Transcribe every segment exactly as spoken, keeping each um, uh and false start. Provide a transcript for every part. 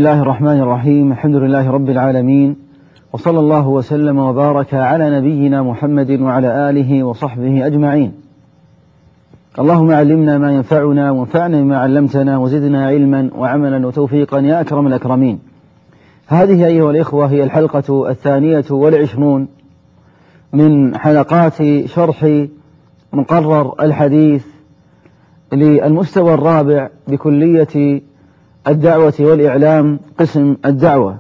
الله الرحمن الرحيم. الحمد لله رب العالمين، وصلى الله وسلم وبارك على نبينا محمد وعلى آله وصحبه أجمعين. اللهم علمنا ما ينفعنا وانفعنا بما علمتنا وزدنا علما وعملا وتوفيقا يا أكرم الأكرمين. هذه أيها الإخوة هي الحلقة الثانية والعشرون من حلقات شرح مقرر الحديث للمستوى الرابع بكلية الدعوة والإعلام قسم الدعوة.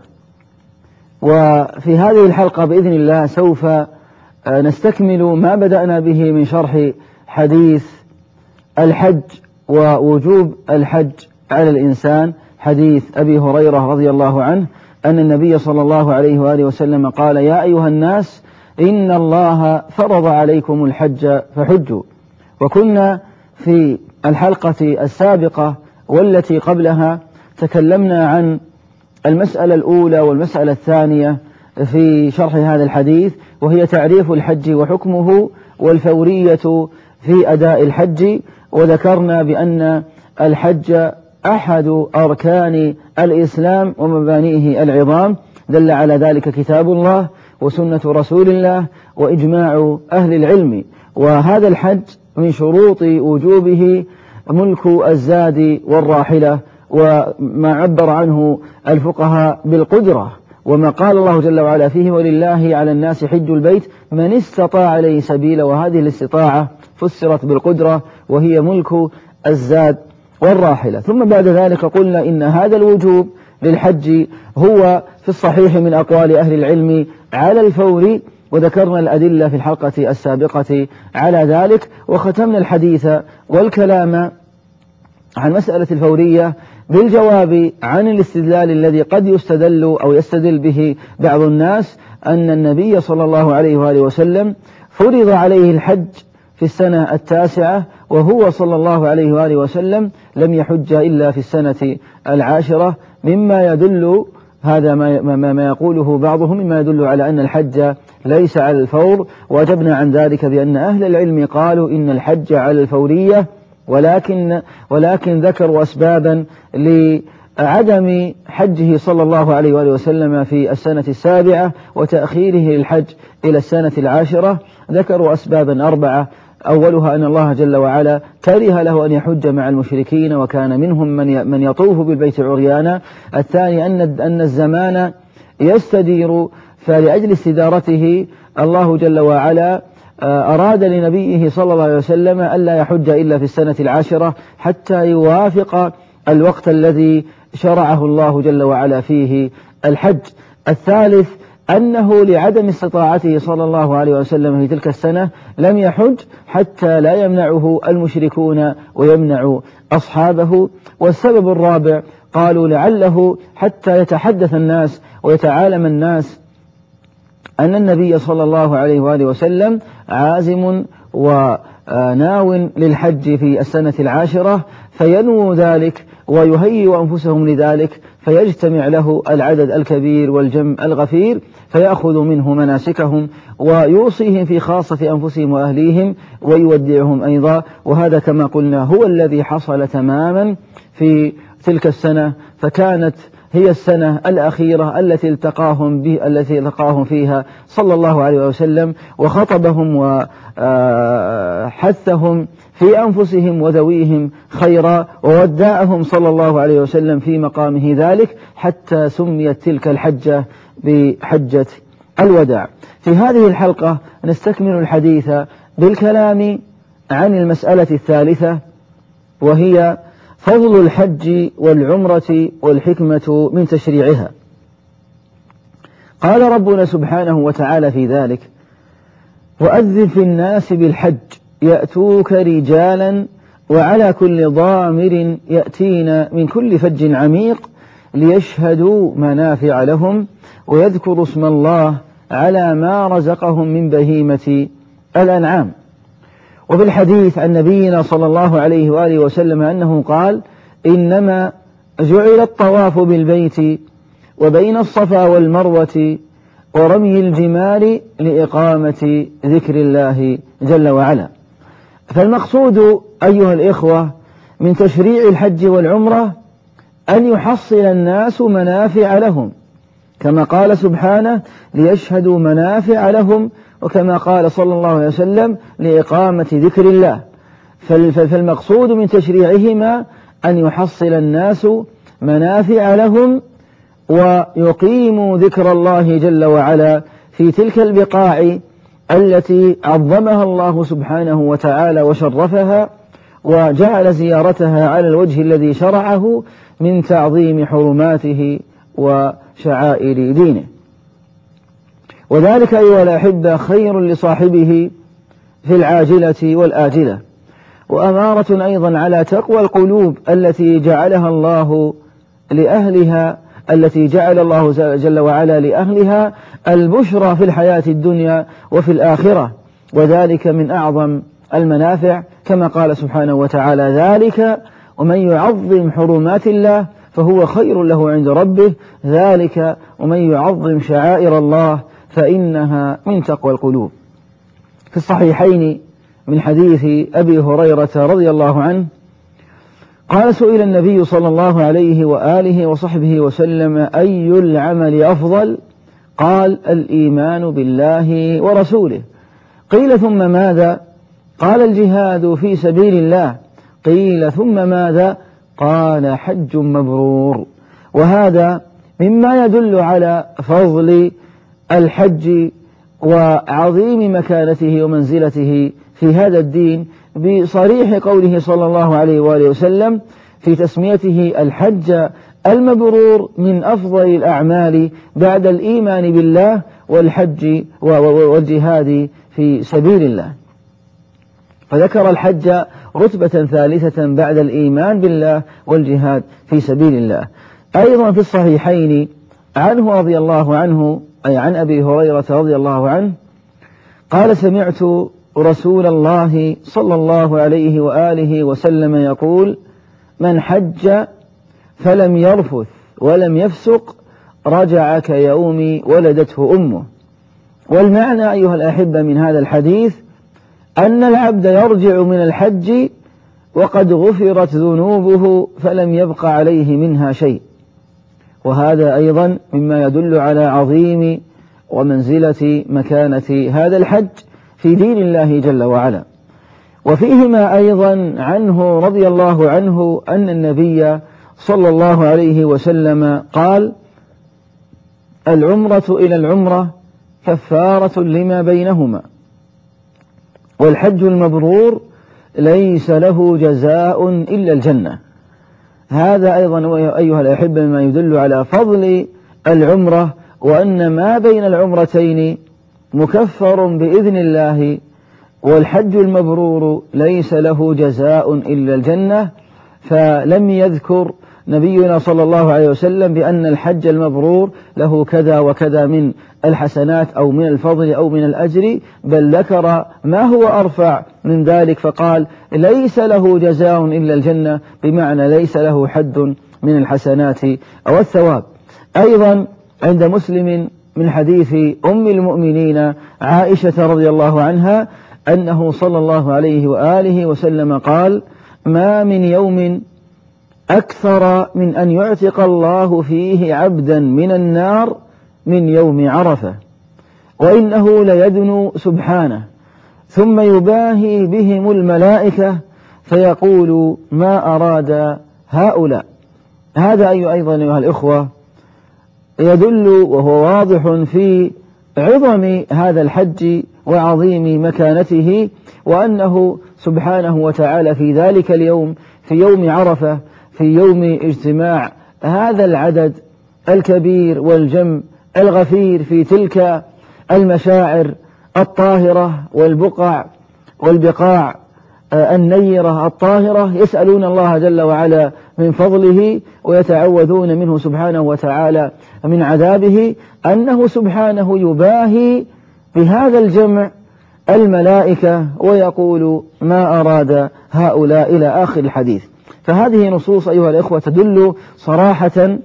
وفي هذه الحلقة بإذن الله سوف نستكمل ما بدأنا به من شرح حديث الحج ووجوب الحج على الإنسان، حديث أبي هريرة رضي الله عنه أن النبي صلى الله عليه وآله وسلم قال: يا أيها الناس إن الله فرض عليكم الحج فحجوا. وكنا في الحلقة السابقة والتي قبلها تكلمنا عن المسألة الأولى والمسألة الثانية في شرح هذا الحديث، وهي تعريف الحج وحكمه والفورية في أداء الحج. وذكرنا بأن الحج أحد أركان الإسلام ومبانيه العظام، دل على ذلك كتاب الله وسنة رسول الله وإجماع أهل العلم. وهذا الحج من شروط وجوبه ملك الزاد والراحلة، وما عبر عنه الفقهاء بالقدرة، وما قال الله جل وعلا فيه: ولله على الناس حج البيت من استطاع إليه سبيلا. وهذه الاستطاعة فسرت بالقدرة وهي ملك الزاد والراحلة. ثم بعد ذلك قلنا إن هذا الوجوب للحج هو في الصحيح من أقوال أهل العلم على الفور، وذكرنا الأدلة في الحلقة السابقة على ذلك. وختمنا الحديث والكلام عن مسألة الفورية بالجواب عن الاستدلال الذي قد يستدل أو يستدل به بعض الناس، أن النبي صلى الله عليه وآله وسلم فرض عليه الحج في السنة التاسعة، وهو صلى الله عليه وآله وسلم لم يحج إلا في السنة العاشرة، مما يدل هذا ما, ما, ما يقوله بعضهم مما يدل على أن الحج ليس على الفور. وأجبنا عن ذلك بأن أهل العلم قالوا إن الحج على الفورية، ولكن ولكن ذكروا أسبابا لعدم حجه صلى الله عليه وآله وسلم في السنة السابعة وتأخيره للحج إلى السنة العاشرة. ذكروا أسبابا أربعة: أولها أن الله جل وعلا كره له أن يحج مع المشركين، وكان منهم من من يطوف بالبيت عريانا. الثاني أن أن الزمان يستدير، فلأجل استدارته الله جل وعلا أراد لنبيه صلى الله عليه وسلم ألا يحج إلا في السنة العاشرة حتى يوافق الوقت الذي شرعه الله جل وعلا فيه الحج. الثالث أنه لعدم استطاعته صلى الله عليه وسلم في تلك السنة لم يحج حتى لا يمنعه المشركون ويمنع أصحابه. والسبب الرابع قالوا لعله حتى يتحدث الناس ويتعالم الناس أن النبي صلى الله عليه وآله وسلم عازم وناو للحج في السنة العاشرة، فينووا ذلك ويهيئوا أنفسهم لذلك، فيجتمع له العدد الكبير والجمع الغفير فيأخذ منه مناسكهم، ويوصيهم في خاصة أنفسهم وأهليهم ويودعهم أيضا. وهذا كما قلنا هو الذي حصل تماما في تلك السنة، فكانت هي السنة الأخيرة التي التقاهم به التي التقاهم فيها صلى الله عليه وسلم، وخطبهم وحثهم في أنفسهم وذويهم خيرا، ووداعهم صلى الله عليه وسلم في مقامه ذلك، حتى سميت تلك الحجة بحجة الوداع. في هذه الحلقة نستكمل الحديث بالكلام عن المسألة الثالثة، وهي فضل الحج والعمرة والحكمة من تشريعها. قال ربنا سبحانه وتعالى في ذلك: وأذن في الناس بالحج يأتوك رجالا وعلى كل ضامر يأتين من كل فج عميق ليشهدوا منافع لهم ويذكروا اسم الله على ما رزقهم من بهيمة الأنعام. وفي الحديث عن نبينا صلى الله عليه وآله وسلم أنه قال: إنما جعل الطواف بالبيت وبين الصفا والمروة ورمي الجمار لإقامة ذكر الله جل وعلا. فالمقصود أيها الإخوة من تشريع الحج والعمرة أن يحصل الناس منافع لهم، كما قال سبحانه ليشهدوا منافع لهم، وكما قال صلى الله عليه وسلم لإقامة ذكر الله. فالمقصود من تشريعهما أن يحصل الناس منافع لهم ويقيموا ذكر الله جل وعلا في تلك البقاع التي عظمها الله سبحانه وتعالى وشرفها وجعل زيارتها على الوجه الذي شرعه من تعظيم حرماته وشعائر دينه. وذلك أيها الأحبة خير لصاحبه في العاجلة والآجلة، وأمارة أيضا على تقوى القلوب التي جعلها الله لأهلها التي جعل الله جل وعلا لأهلها البشرى في الحياة الدنيا وفي الآخرة، وذلك من أعظم المنافع كما قال سبحانه وتعالى ذلك ومن يعظم حرمات الله فهو خير له عند ربه، ذلك ومن يعظم شعائر الله فإنها من تقوى القلوب. في الصحيحين من حديث أبي هريرة رضي الله عنه قال سئل النبي صلى الله عليه وآله وصحبه وسلم أي العمل أفضل؟ قال الإيمان بالله ورسوله. قيل ثم ماذا؟ قال الجهاد في سبيل الله. قيل ثم ماذا؟ قال حج مبرور. وهذا مما يدل على فضل الحج وعظيم مكانته ومنزلته في هذا الدين بصريح قوله صلى الله عليه وآله وسلم في تسميته الحج المبرور من أفضل الأعمال بعد الإيمان بالله والحج والجهاد في سبيل الله. فذكر الحج رتبة ثالثة بعد الإيمان بالله والجهاد في سبيل الله. أيضا في الصحيحين عنه رضي الله عنه أي عن أبي هريرة رضي الله عنه قال سمعت رسول الله صلى الله عليه وآله وسلم يقول من حج فلم يرفث ولم يفسق رجع كيوم ولدته أمه. والمعنى أيها الأحبة من هذا الحديث أن العبد يرجع من الحج وقد غفرت ذنوبه فلم يبق عليه منها شيء، وهذا أيضا مما يدل على عظيم ومنزلة مكانة هذا الحج في دين الله جل وعلا. وفيهما أيضا عنه رضي الله عنه أن النبي صلى الله عليه وسلم قال العمرة إلى العمرة كفارة لما بينهما، والحج المبرور ليس له جزاء إلا الجنة. هذا أيضا أيها الأحبة مما يدل على فضل العمرة، وأن ما بين العمرتين مكفر بإذن الله، والحج المبرور ليس له جزاء إلا الجنة. فلم يذكر نبينا صلى الله عليه وسلم بأن الحج المبرور له كذا وكذا من الحسنات أو من الفضل أو من الأجر، بل ذكر ما هو أرفع من ذلك فقال ليس له جزاء إلا الجنة، بمعنى ليس له حد من الحسنات أو الثواب. أيضا عند مسلم من حديث أم المؤمنين عائشة رضي الله عنها أنه صلى الله عليه وآله وسلم قال ما من يوم أكثر من أن يعتق الله فيه عبدا من النار من يوم عرفة، وإنه ليدنو سبحانه ثم يباهي بهم الملائكة فيقول ما أراد هؤلاء. هذا أي أيضا أيها الإخوة يدل وهو واضح في عظم هذا الحج وعظيم مكانته، وأنه سبحانه وتعالى في ذلك اليوم في يوم عرفة في يوم اجتماع هذا العدد الكبير والجم الغفير في تلك المشاعر الطاهرة والبقع والبقاع النيرة الطاهرة، يسألون الله جل وعلا من فضله ويتعوذون منه سبحانه وتعالى من عذابه، أنه سبحانه يباهي بهذا الجمع الملائكة ويقول ما أراد هؤلاء إلى آخر الحديث. فهذه نصوص أيها الإخوة تدل صراحة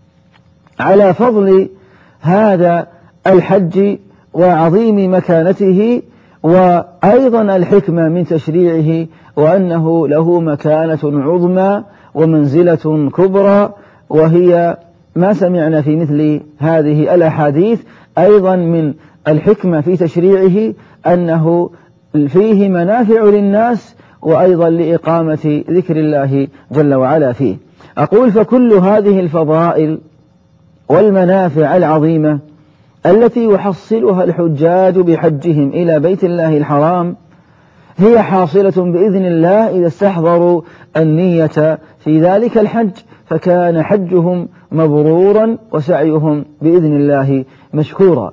على فضل هذا الحج وعظيم مكانته، وأيضا الحكمة من تشريعه، وأنه له مكانة عظمى ومنزلة كبرى وهي ما سمعنا في مثل هذه الأحاديث. أيضا من الحكمة في تشريعه أنه فيه منافع للناس وأيضا لإقامة ذكر الله جل وعلا فيه. أقول فكل هذه الفضائل والمنافع العظيمة التي يحصلها الحجاج بحجهم إلى بيت الله الحرام هي حاصلة بإذن الله إذا استحضروا النية في ذلك الحج، فكان حجهم مبرورا وسعيهم بإذن الله مشكورا.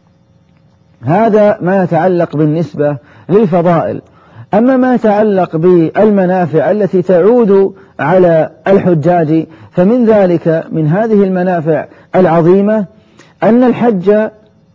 هذا ما يتعلق بالنسبة للفضائل. أما ما يتعلق بالمنافع التي تعود على الحجاج فمن ذلك من هذه المنافع العظيمة أن الحج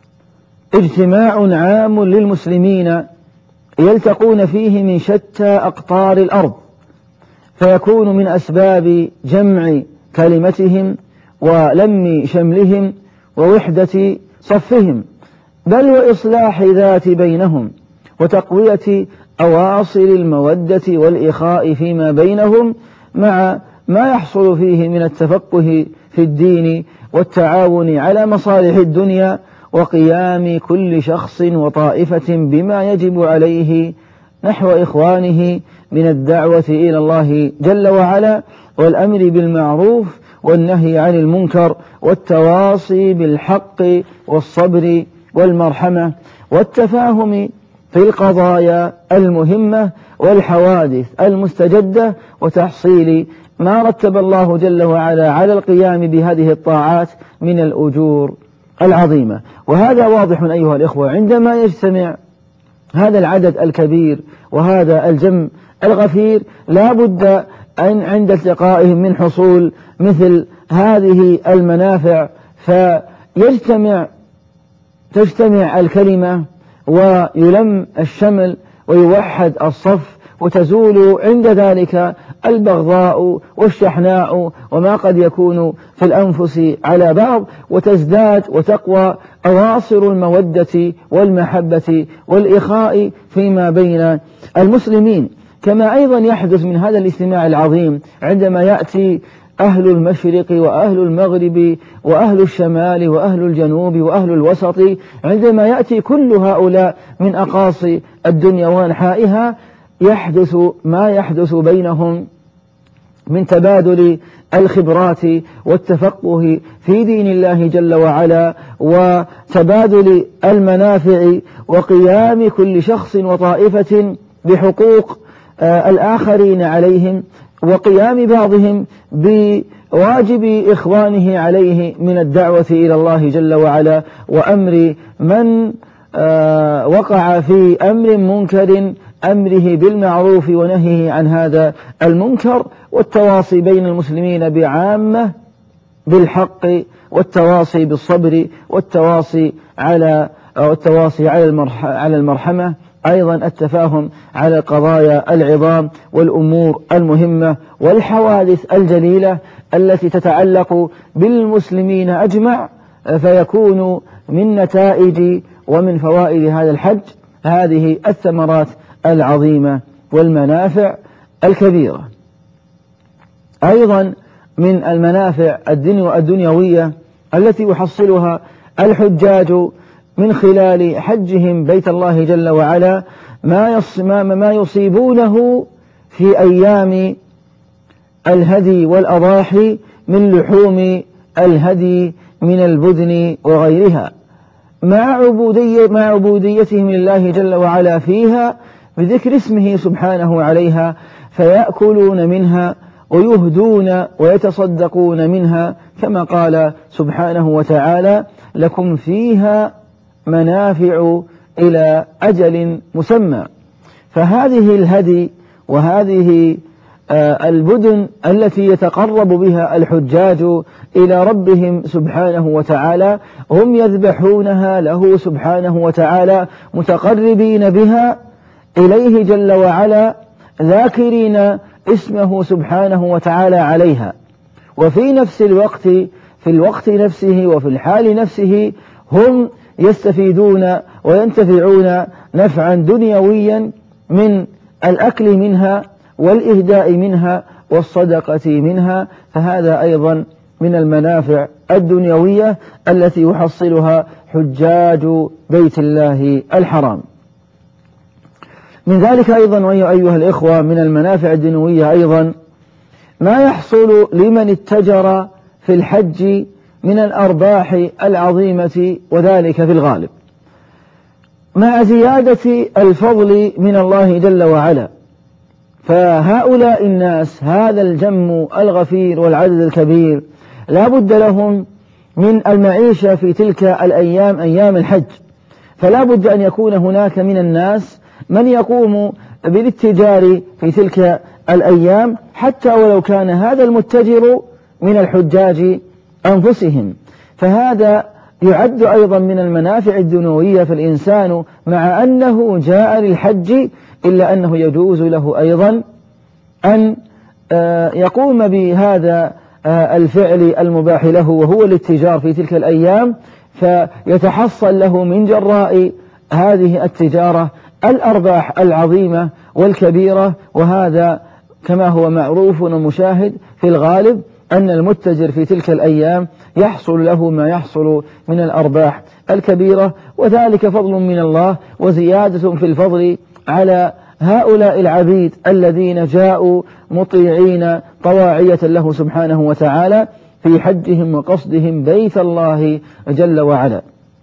اجتماع عام للمسلمين يلتقون فيه من شتى أقطار الأرض، فيكون من أسباب جمع كلمتهم ولم شملهم ووحدة صفهم، بل وإصلاح ذات بينهم وتقوية أواصر المودة والإخاء فيما بينهم، مع ما يحصل فيه من التفقه في الدين والتعاون على مصالح الدنيا وقيام كل شخص وطائفة بما يجب عليه نحو إخوانه من الدعوة إلى الله جل وعلا والأمر بالمعروف والنهي عن المنكر والتواصي بالحق والصبر والمرحمة والتفاهم في القضايا المهمة والحوادث المستجدة وتحصيل ما رتب الله جل وعلا على القيام بهذه الطاعات من الأجور العظيمة. وهذا واضح أيها الإخوة عندما يجتمع هذا العدد الكبير وهذا الجمع الغفير لا بد أن عند التقائهم من حصول مثل هذه المنافع، فيجتمع تجتمع الكلمة ويلم الشمل ويوحد الصف وتزول عند ذلك البغضاء والشحناء وما قد يكون في الأنفس على بعض، وتزداد وتقوى أواصر المودة والمحبة والإخاء فيما بين المسلمين. كما أيضا يحدث من هذا الاجتماع العظيم عندما يأتي أهل المشرق وأهل المغرب وأهل الشمال وأهل الجنوب وأهل الوسط، عندما يأتي كل هؤلاء من أقاصي الدنيا وأنحائها يحدث ما يحدث بينهم من تبادل الخبرات والتفقه في دين الله جل وعلا وتبادل المنافع وقيام كل شخص وطائفة بحقوق الآخرين عليهم وقيام بعضهم بواجب إخوانه عليه من الدعوة إلى الله جل وعلا وأمر من وقع في أمر منكر أمره بالمعروف ونهيه عن هذا المنكر، والتواصي بين المسلمين بعامة بالحق والتواصي بالصبر والتواصي على والتواصي على المرحمة، أيضا التفاهم على قضايا العظام والأمور المهمة والحوادث الجليلة التي تتعلق بالمسلمين أجمع، فيكون من نتائج ومن فوائد هذا الحج هذه الثمرات العظيمة والمنافع الكبيرة. أيضا من المنافع الدنيوية التي يحصلها الحجاج من خلال حجهم بيت الله جل وعلا ما ما يصيبونه في أيام الهدي والأضاحي من لحوم الهدي من البدن وغيرها، مع عبودية مع عبوديتهم لله جل وعلا فيها بذكر اسمه سبحانه عليها، فيأكلون منها ويهدون ويتصدقون منها كما قال سبحانه وتعالى: لكم فيها منافع إلى أجل مسمى. فهذه الهدي وهذه البدن التي يتقرب بها الحجاج إلى ربهم سبحانه وتعالى هم يذبحونها له سبحانه وتعالى متقربين بها إليه جل وعلا ذاكرين اسمه سبحانه وتعالى عليها، وفي نفس الوقت في الوقت نفسه وفي الحال نفسه هم يستفيدون وينتفعون نفعا دنيويا من الأكل منها والإهداء منها والصدقة منها، فهذا أيضا من المنافع الدنيوية التي يحصلها حجاج بيت الله الحرام. من ذلك أيضا أيها الإخوة من المنافع الدنيوية أيضا ما يحصل لمن اتجر في الحج من الأرباح العظيمة، وذلك في الغالب مع زيادة الفضل من الله جل وعلا. فهؤلاء الناس هذا الجم الغفير والعدد الكبير لا بد لهم من المعيشة في تلك الأيام أيام الحج، فلا بد أن يكون هناك من الناس من يقوم بالاتجار في تلك الأيام، حتى ولو كان هذا المتجر من الحجاج أنفسهم. فهذا يعد أيضا من المنافع الدنيوية، فالإنسان مع أنه جاء للحج إلا أنه يجوز له أيضا أن يقوم بهذا الفعل المباح له وهو الاتجار في تلك الأيام، فيتحصل له من جراء هذه التجارة الأرباح العظيمة والكبيرة. وهذا كما هو معروف ومشاهد في الغالب أن المتجر في تلك الأيام يحصل له ما يحصل من الأرباح الكبيرة، وذلك فضل من الله وزيادة في الفضل على هؤلاء العبيد الذين جاءوا مطيعين طواعية له سبحانه وتعالى في حجهم وقصدهم بيت الله جل وعلا.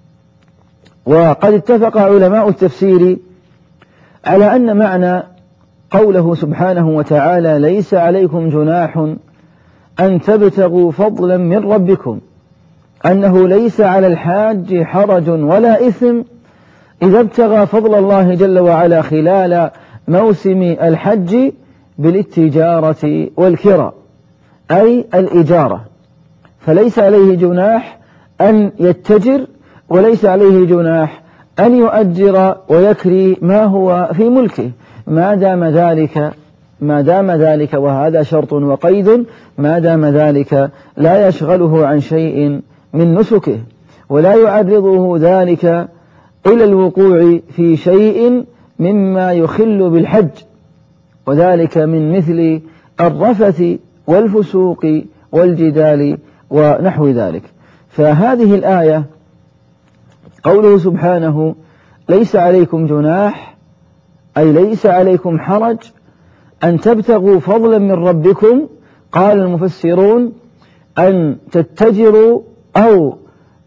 وقد اتفق علماء التفسير على أن معنى قوله سبحانه وتعالى ليس عليكم جناح أن تبتغوا فضلا من ربكم أنه ليس على الحاج حرج ولا إثم إذا ابتغى فضل الله جل وعلا خلال موسم الحج بالاتجارة والكراء، أي الإجارة، فليس عليه جناح أن يتجر وليس عليه جناح أن يؤجر ويكري ما هو في ملكه ما دام ذلك ما دام ذلك وهذا شرط وقيد ما دام ذلك لا يشغله عن شيء من نسكه ولا يعرضه ذلك إلى الوقوع في شيء مما يخل بالحج، وذلك من مثل الرفث والفسوق والجدال ونحو ذلك. فهذه الآية قوله سبحانه ليس عليكم جناح أي ليس عليكم حرج أن تبتغوا فضلا من ربكم، قال المفسرون أن تتجروا أو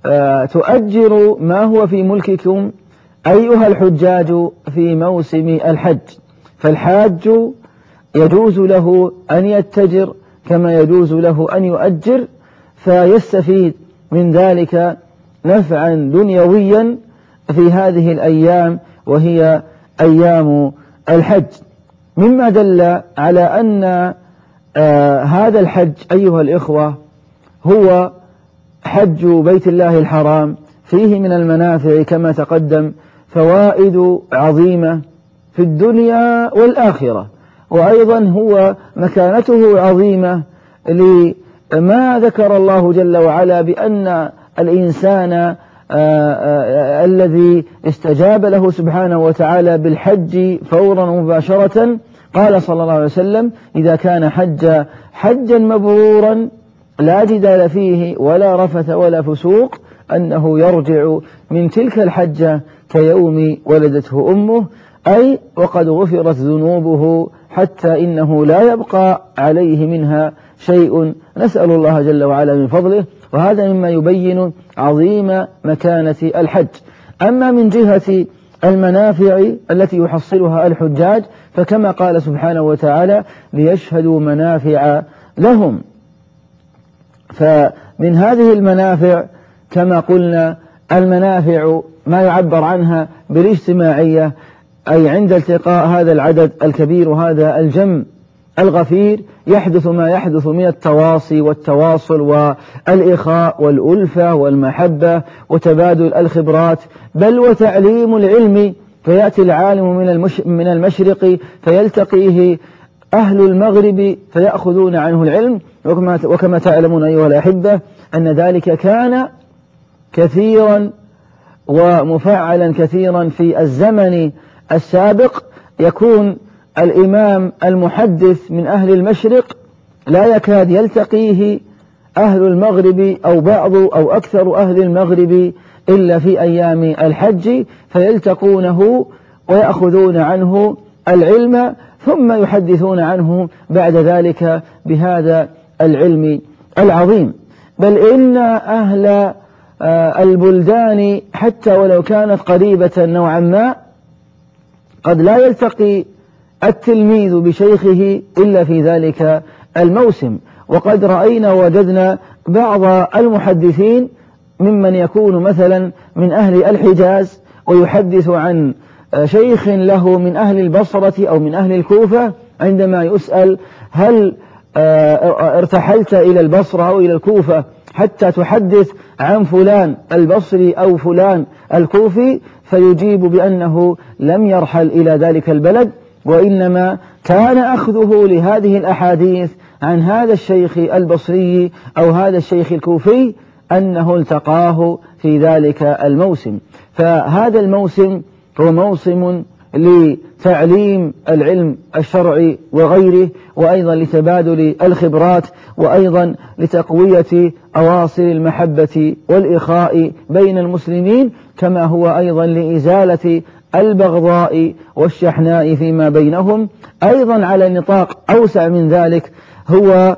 تؤجروا ما هو في ملككم أيها الحجاج في موسم الحج. فالحاج يجوز له أن يتجر كما يجوز له أن يؤجر، فيستفيد من ذلك نفعا دنيويا في هذه الأيام وهي أيام الحج، مما دل على أن آه هذا الحج أيها الإخوة هو حج بيت الله الحرام، فيه من المنافع كما تقدم فوائد عظيمة في الدنيا والآخرة، وأيضا هو مكانته عظيمة لما ذكر الله جل وعلا بأن الإنسان آآ آآ الذي استجاب له سبحانه وتعالى بالحج فورا ومباشرة قال صلى الله عليه وسلم إذا كان حج حجا مبرورا لا جدال فيه ولا رفث ولا فسوق أنه يرجع من تلك الحجة كيوم ولدته أمه، أي وقد غفرت ذنوبه حتى إنه لا يبقى عليه منها شيء، نسأل الله جل وعلا من فضله. وهذا مما يبين عظيم مكانة الحج. أما من جهة المنافع التي يحصلها الحجاج فكما قال سبحانه وتعالى ليشهدوا منافع لهم، فمن هذه المنافع كما قلنا المنافع ما يعبر عنها بالاجتماعية، أي عند التقاء هذا العدد الكبير وهذا الجم الغفير يحدث ما يحدث من التواصي والتواصل والإخاء والألفة والمحبة وتبادل الخبرات، بل وتعليم العلم، فيأتي العالم من, المش من المشرق فيلتقيه أهل المغرب فيأخذون عنه العلم. وكما, وكما تعلمون أيها الأحبة أن ذلك كان كثيرا ومفعلا كثيرا في الزمن السابق، يكون الإمام المحدث من أهل المشرق لا يكاد يلتقيه أهل المغرب أو بعض أو أكثر أهل المغرب إلا في أيام الحج، فيلتقونه ويأخذون عنه العلم ثم يحدثون عنه بعد ذلك بهذا العلم العظيم. بل إن أهل البلدان حتى ولو كانت قريبة نوعا ما قد لا يلتقي التلميذ بشيخه إلا في ذلك الموسم. وقد رأينا وجدنا بعض المحدثين ممن يكون مثلا من أهل الحجاز ويحدث عن شيخ له من أهل البصرة أو من أهل الكوفة، عندما يسأل هل ارتحلت إلى البصرة أو إلى الكوفة حتى تحدث عن فلان البصري أو فلان الكوفي، فيجيب بأنه لم يرحل إلى ذلك البلد، وإنما كان أخذه لهذه الأحاديث عن هذا الشيخ البصري أو هذا الشيخ الكوفي أنه التقاه في ذلك الموسم. فهذا الموسم هو موسم لتعليم العلم الشرعي وغيره، وأيضا لتبادل الخبرات، وأيضا لتقوية أواصر المحبة والإخاء بين المسلمين، كما هو أيضا لإزالة البغضاء والشحناء فيما بينهم. أيضا على نطاق أوسع من ذلك هو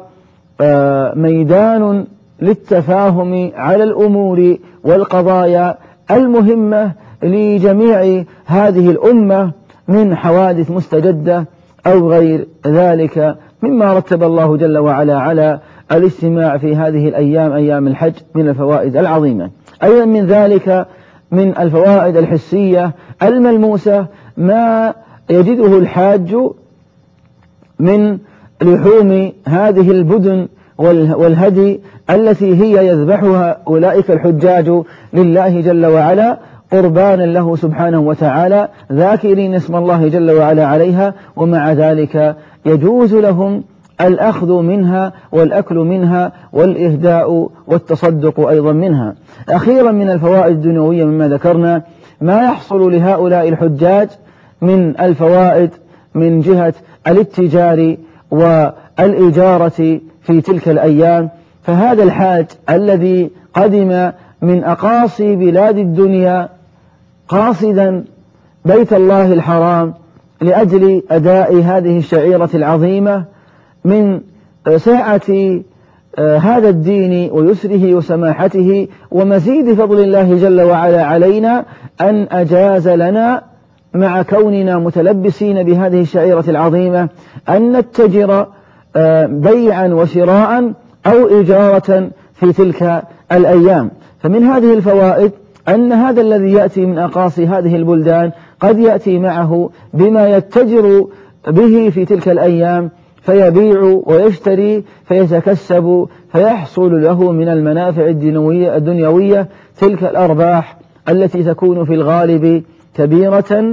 ميدان للتفاهم على الأمور والقضايا المهمة لجميع هذه الأمة من حوادث مستجدة أو غير ذلك مما رتب الله جل وعلا على الاجتماع في هذه الأيام أيام الحج من الفوائد العظيمة. أيضا من ذلك من الفوائد الحسية الملموسة ما يجده الحاج من لحوم هذه البدن والهدي التي هي يذبحها أولئك الحجاج لله جل وعلا قربانا له سبحانه وتعالى، ذاكرين اسم الله جل وعلا عليها، ومع ذلك يجوز لهم الأخذ منها والأكل منها والإهداء والتصدق أيضا منها. أخيرا من الفوائد الدنيوية مما ذكرنا ما يحصل لهؤلاء الحجاج من الفوائد من جهة الاتجار والإجارة في تلك الأيام. فهذا الحاج الذي قدم من أقاصي بلاد الدنيا قاصدا بيت الله الحرام لأجل أداء هذه الشعيرة العظيمة من ساعة هذا الدين ويسره وسماحته ومزيد فضل الله جل وعلا علينا أن أجاز لنا مع كوننا متلبسين بهذه الشعيرة العظيمة أن نتجر بيعا وشراء أو إجارة في تلك الأيام. فمن هذه الفوائد أن هذا الذي يأتي من أقاصي هذه البلدان قد يأتي معه بما يتجر به في تلك الأيام فيبيع ويشتري فيتكسب فيحصل له من المنافع الدنيوية تلك الأرباح التي تكون في الغالب كبيرة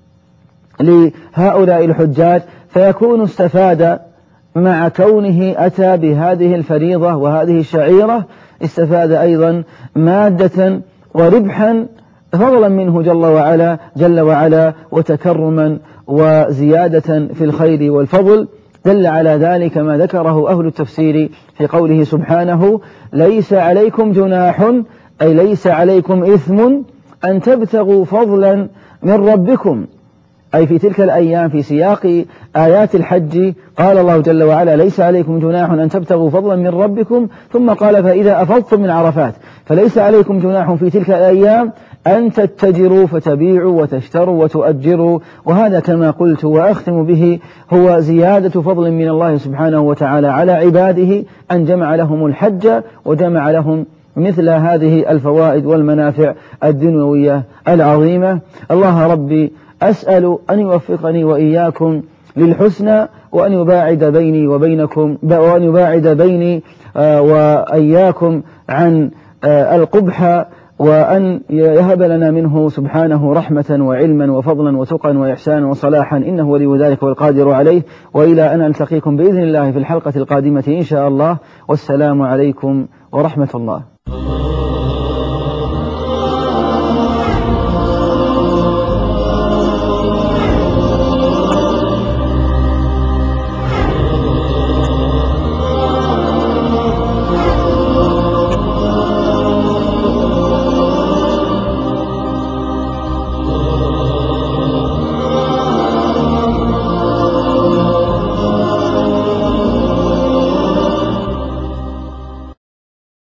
لهؤلاء الحجاج، فيكون استفاد مع كونه أتى بهذه الفريضة وهذه الشعيرة، استفاد أيضا مادة وربحا فضلا منه جل وعلا جل وعلا وتكرما وزيادة في الخير والفضل. دل على ذلك ما ذكره أهل التفسير في قوله سبحانه: ليس عليكم جناح، أي ليس عليكم إثم أن تبتغوا فضلا من ربكم، أي في تلك الأيام في سياق آيات الحج قال الله جل وعلا: ليس عليكم جناح أن تبتغوا فضلا من ربكم، ثم قال: فإذا أفضتم من عرفات، فليس عليكم جناح في تلك الأيام أن تتجروا فتبيعوا وتشتروا وتؤجروا. وهذا كما قلت وأختم به هو زيادة فضل من الله سبحانه وتعالى على عباده أن جمع لهم الحج وجمع لهم مثل هذه الفوائد والمنافع الدنيوية العظيمة. الله ربي أسأل أن يوفقني وإياكم للحسنى، وأن يباعد بيني وبينكم وأن يباعد بيني وإياكم عن القبح، وأن يهب لنا منه سبحانه رحمة وعلما وفضلا وتقا وإحسانا وصلاحا، إنه ولي ذلك والقادر عليه. وإلى أن ألتقيكم بإذن الله في الحلقة القادمة إن شاء الله، والسلام عليكم ورحمة الله.